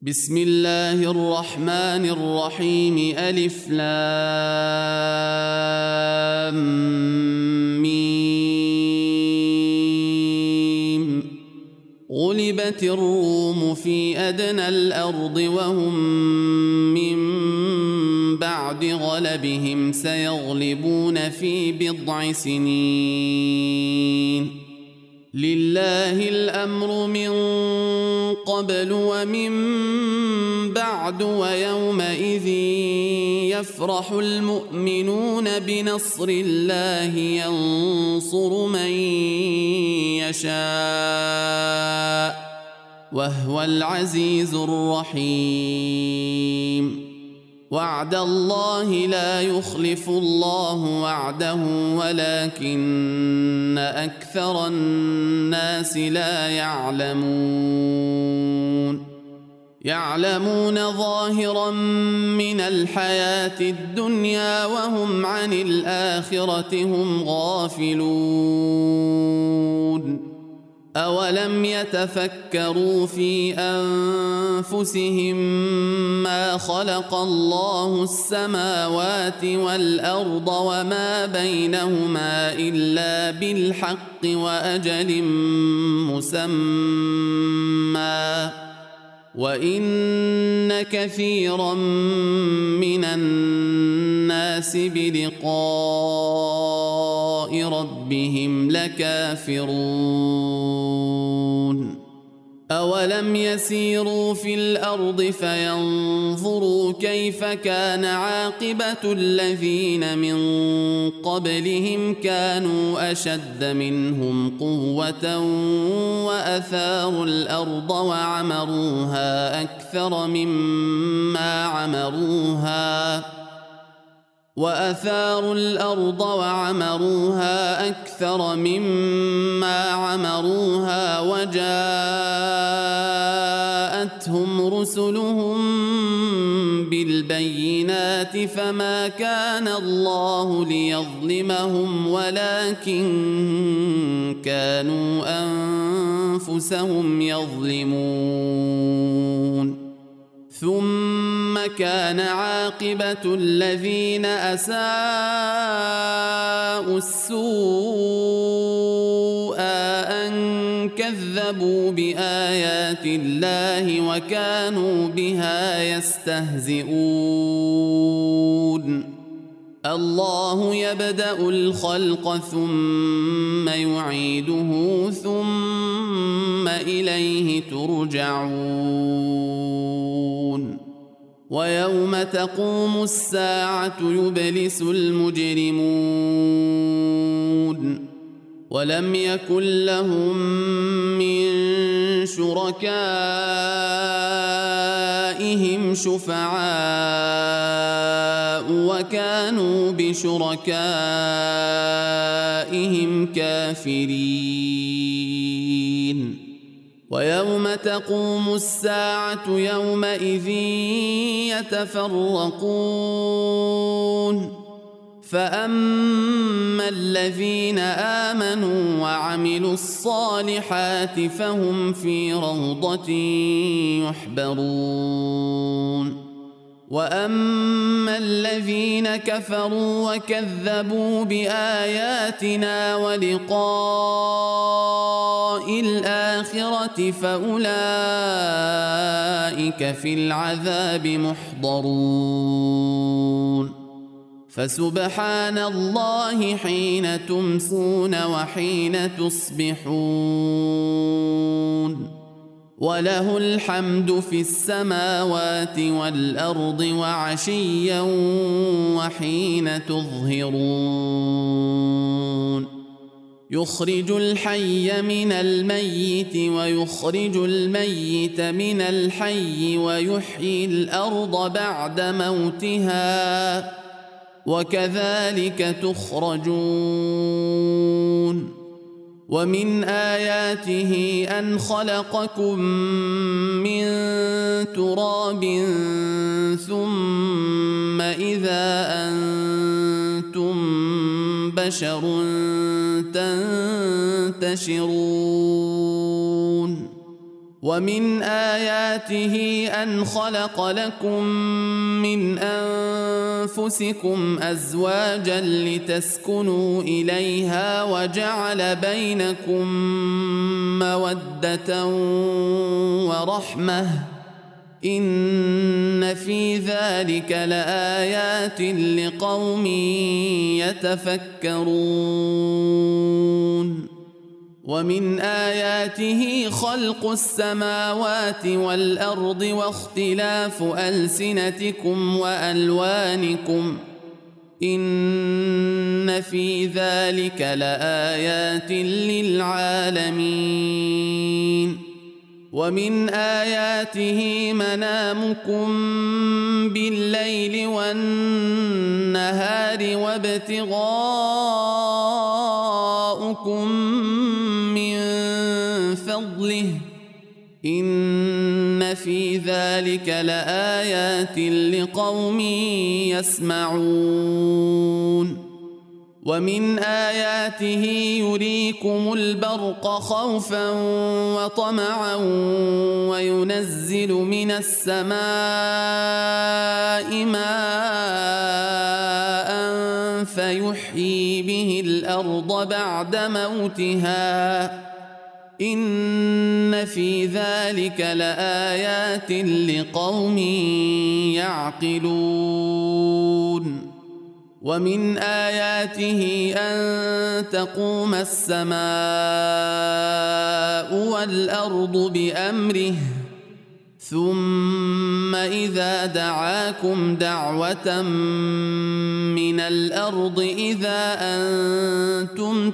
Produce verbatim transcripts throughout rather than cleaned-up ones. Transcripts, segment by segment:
بسم الله الرحمن الرحيم ألف لام ميم غلبت الروم في أدنى الأرض وهم من بعد غلبهم سيغلبون في بضع سنين لله الأمر من قبل ومن بعد ويومئذ يفرح المؤمنون بنصر الله ينصر من يشاء وهو العزيز الرحيم وعد الله لا يخلف الله وعده ولكن أكثر الناس لا يعلمون يعلمون ظاهرا من الحياة الدنيا وهم عن الآخرة هم غافلون أولم يتفكروا في أنفسهم ما خلق الله السماوات والأرض وما بينهما إلا بالحق وأجل مسمى وإن كثيرا من الناس بلقاء ربهم لكافرون أولم يسيروا في الأرض فينظروا كيف كان عاقبة الذين من قبلهم كانوا أشد منهم قوة وأثاروا الأرض وعمروها أكثر مما عمروها وأثاروا الأرض وعمروها أكثر مما عمروها وجاءتهم رسلهم بالبينات فما كان الله ليظلمهم ولكن كانوا أنفسهم يظلمون ثم كان عاقبة الذين أساءوا السوء أن كذبوا بآيات الله وكانوا بها يستهزئون الله يبدأ الخلق ثم يعيده ثم إليه ترجعون ويوم تقوم الساعة يبلس المجرمون ولم يكن لهم من شركائهم شفعاء وكانوا بشركائهم كافرين ويوم تقوم الساعة يومئذ يتفرقون فأما الذين آمنوا وعملوا الصالحات فهم في روضة يحبرون وأما الذين كفروا وكذبوا بآياتنا ولقاء الآخرة فأولئك في العذاب محضرون فسبحان الله حين تمسون وحين تصبحون وله الحمد في السماوات والأرض وعشيا وحين تظهرون يخرج الحي من الميت ويخرج الميت من الحي ويحيي الأرض بعد موتها وكذلك تخرجون ومن آياته أن خلقكم من تراب ثم إذا أنتم بشر تنتشرون ومن آياته أن خلق لكم من أنفسكم أزواجا لتسكنوا إليها وجعل بينكم مودة ورحمة إن في ذلك لآيات لقوم يتفكرون ومن آياته خلق السماوات والأرض واختلاف ألسنتكم وألوانكم إن في ذلك لآيات للعالمين ومن آياته منامكم بالليل والنهار وابتغاؤكم من فضله إن في ذلك لآيات لقوم يسمعون ومن آياته يريكم البرق خوفا وطمعا وينزل من السماء ماء فيحيي به الأرض بعد موتها إن في ذلك لآيات لقوم يعقلون ومن آياته أن تقوم السماء والأرض بأمره ثم إذا دعاكم دعوة من الأرض إذا أنتم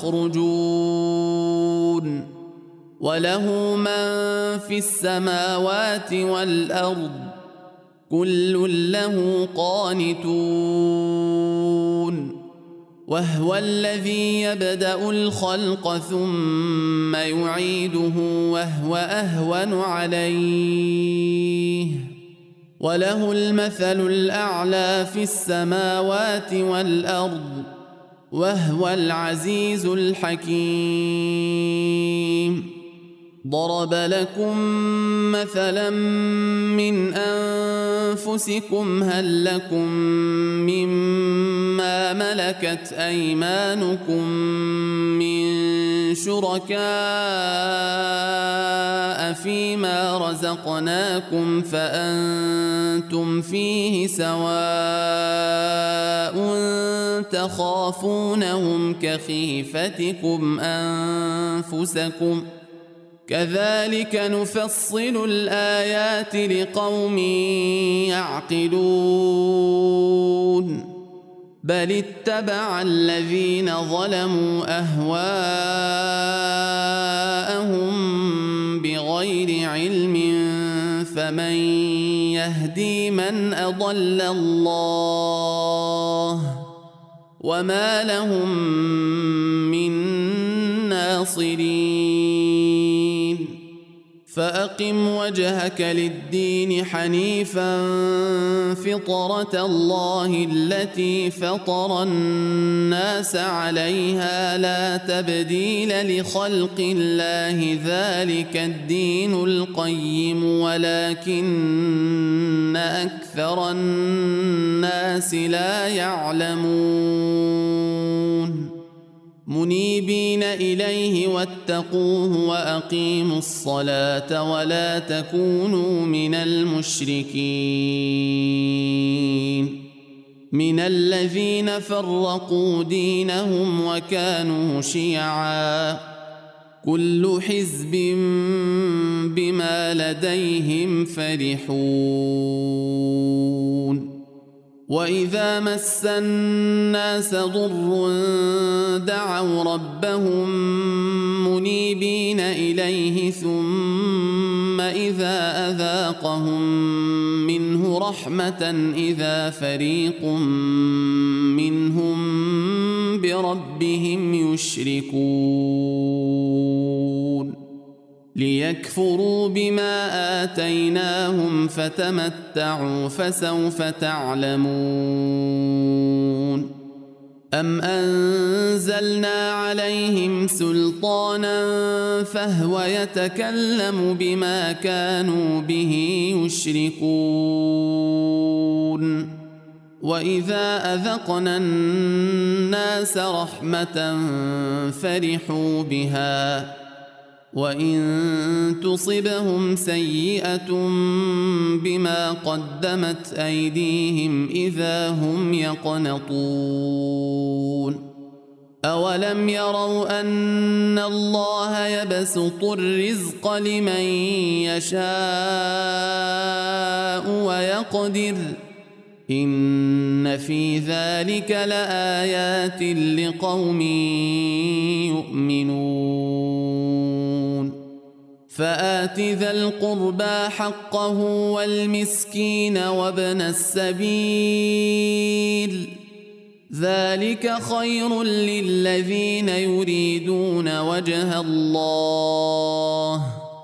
تخرجون وله من في السماوات والأرض كل له قانتون وهو الذي يبدأ الخلق ثم يعيده وهو أهون عليه وله المثل الأعلى في السماوات والأرض وهو العزيز الحكيم ضرب لكم مثلا من أنفسكم هل لكم مما ملكت أيمانكم من شركاء فيما رزقناكم فأنتم فيه سواء تخافونهم كخيفتكم أنفسكم كذلك نفصل الآيات لقوم يعقلون بل اتبع الذين ظلموا أهواءهم بغير علم فمن يهدي من أضل الله وما لهم من ناصرين فأقم وجهك للدين حنيفا فطرة الله التي فطر الناس عليها لا تبديل لخلق الله ذلك الدين القيم ولكن أكثر الناس لا يعلمون منيبين إليه واتقوه وأقيموا الصلاة ولا تكونوا من المشركين من الذين فرقوا دينهم وكانوا شيعا كل حزب بما لديهم فرحون وإذا مس الناس ضر دعوا ربهم منيبين إليه ثم إذا أذاقهم منه رحمة إذا فريق منهم بربهم يشركون ليكفروا بما آتيناهم فتمتعوا فسوف تعلمون أم أنزلنا عليهم سلطانا فهو يتكلم بما كانوا به يشركون وإذا أذقنا الناس رحمة فرحوا بها وإن تصبهم سيئة بما قدمت أيديهم إذا هم يقنطون أولم يروا أن الله يبسط الرزق لمن يشاء ويقدر إن في ذلك لآيات لقوم يؤمنون فآت ذا القربى حقه والمسكين وابن السبيل ذلك خير للذين يريدون وجه الله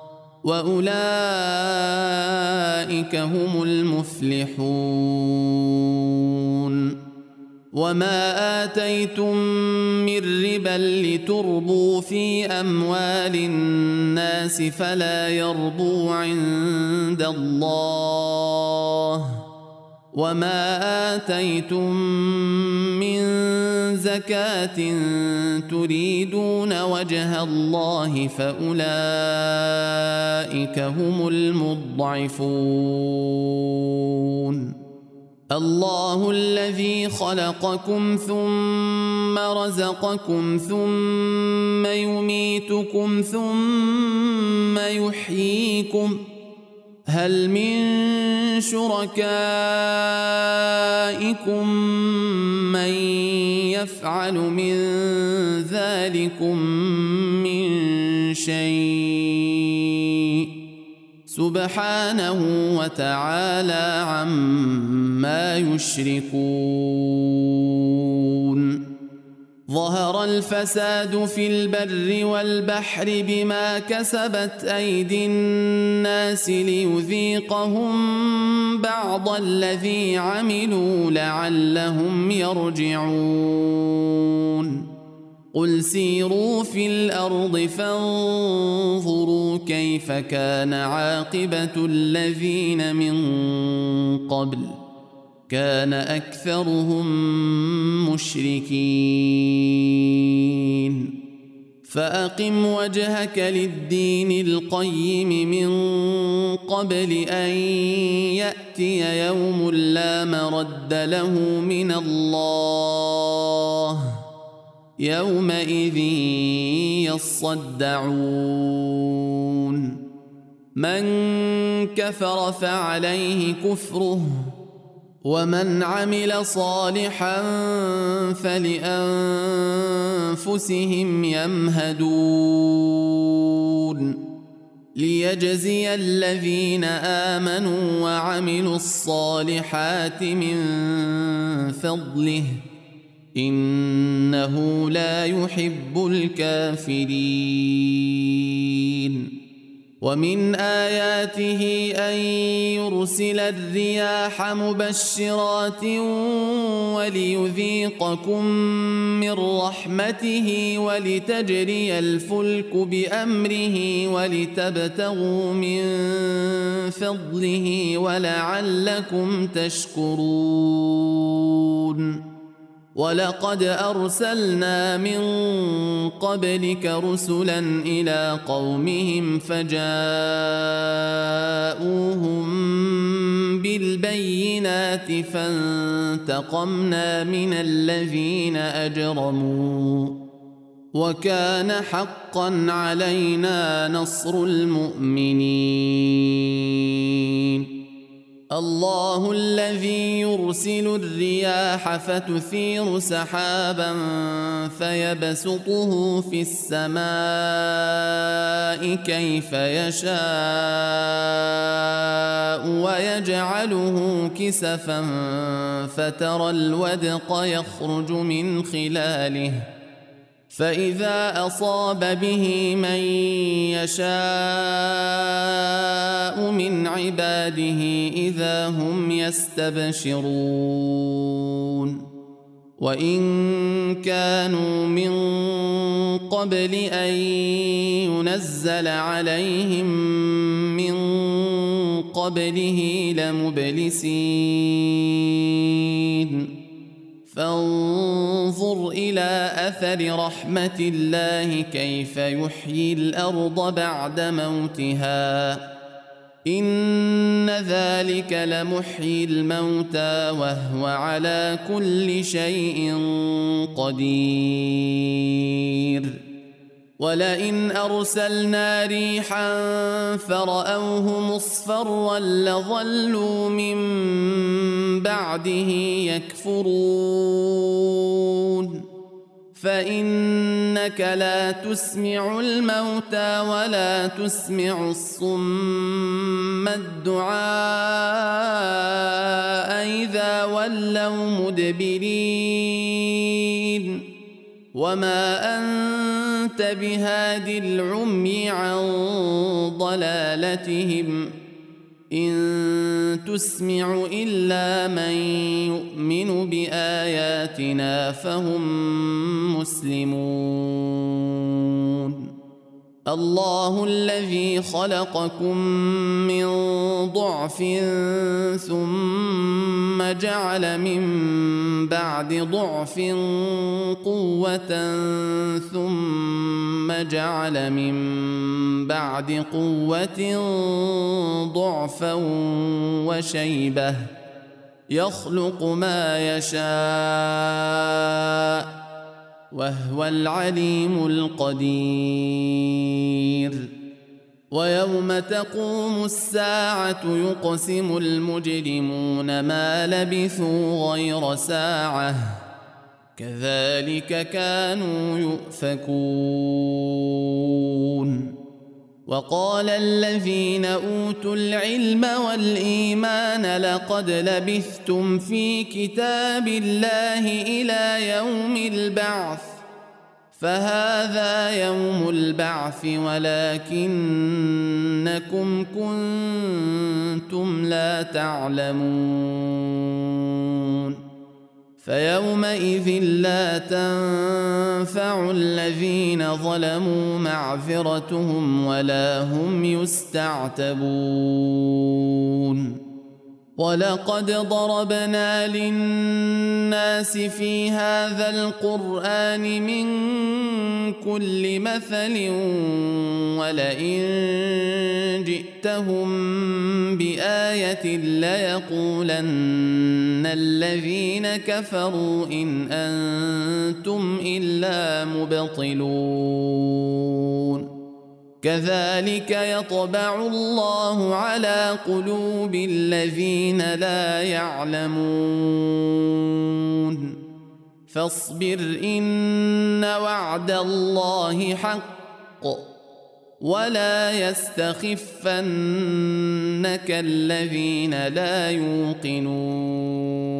وأولئك هم المفلحون وما آتيتم من ربا لتربوا في أموال الناس فلا يربو عند الله وما آتيتم من زكاة تريدون وجه الله فأولئك هم المضعفون الله الذي خلقكم ثم رزقكم ثم يميتكم ثم يحييكم هل من شركائكم من يفعل من ذلكم من شيء سبحانه وتعالى عما يشركون ظهر الفساد في البر والبحر بما كسبت أيدي الناس ليذيقهم بعض الذي عملوا لعلهم يرجعون قل سيروا في الأرض فانظروا كيف كان عاقبة الذين من قبل كان أكثرهم مشركين فأقم وجهك للدين القيم من قبل أن يأتي يوم لا مرد له من الله يومئذ يصدعون من كفر فعليه كفره ومن عمل صالحا فلأنفسهم يمهدون ليجزي الذين آمنوا وعملوا الصالحات من فضله إنه لا يحب الكافرين ومن آياته أن يرسل الرياح مبشرات وليذيقكم من رحمته ولتجري الفلك بأمره ولتبتغوا من فضله ولعلكم تشكرون ولقد أرسلنا من قبلك رسلا إلى قومهم فجاءوهم بالبينات فانتقمنا من الذين أجرموا وكان حقا علينا نصر المؤمنين الله الذي يرسل الرياح فتثير سحابا فيبسطه في السماء كيف يشاء ويجعله كسفا فترى الودق يخرج من خلاله فإذا أصاب به من يشاء من عباده إذا هم يستبشرون وإن كانوا من قبل أن ينزل عليهم من قبله لمبلسين فانظر إلى أثر رحمة الله كيف يحيي الأرض بعد موتها إن ذلك لمحيي الموتى وهو على كل شيء قدير ولئن أرسلنا ريحا فرأوه مصفرا لظلوا من بعده يكفرون فإنك لا تسمع الموتى ولا تسمع الصم الدعاء إذا ولوا مدبرين وما أنت بهاد العمي عن ضلالتهم إن تسمع إلا من يؤمن بآياتنا فهم مسلمون الله الذي خلقكم من ضعف ثم جعل من بعد ضعف قوة ثم جعل من بعد قوة ضعفا وشيبة يخلق ما يشاء وهو العليم القدير ويوم تقوم الساعة يقسم المجرمون ما لبثوا غير ساعة كذلك كانوا يؤفكون وقال الذين أوتوا العلم والإيمان لقد لبثتم في كتاب الله إلى يوم البعث فهذا يوم البعث ولكنكم كنتم لا تعلمون فيومئذ لا تنفع الذين ظلموا معذرتهم ولا هم يستعتبون ولقد ضربنا للناس في هذا القرآن من كل مثل ولئن جئتهم بآية ليقولن الذين كفروا إن أنتم إلا مبطلون كذلك يطبع الله على قلوب الذين لا يعلمون فاصبر إن وعد الله حق ولا يستخفنك الذين لا يوقنون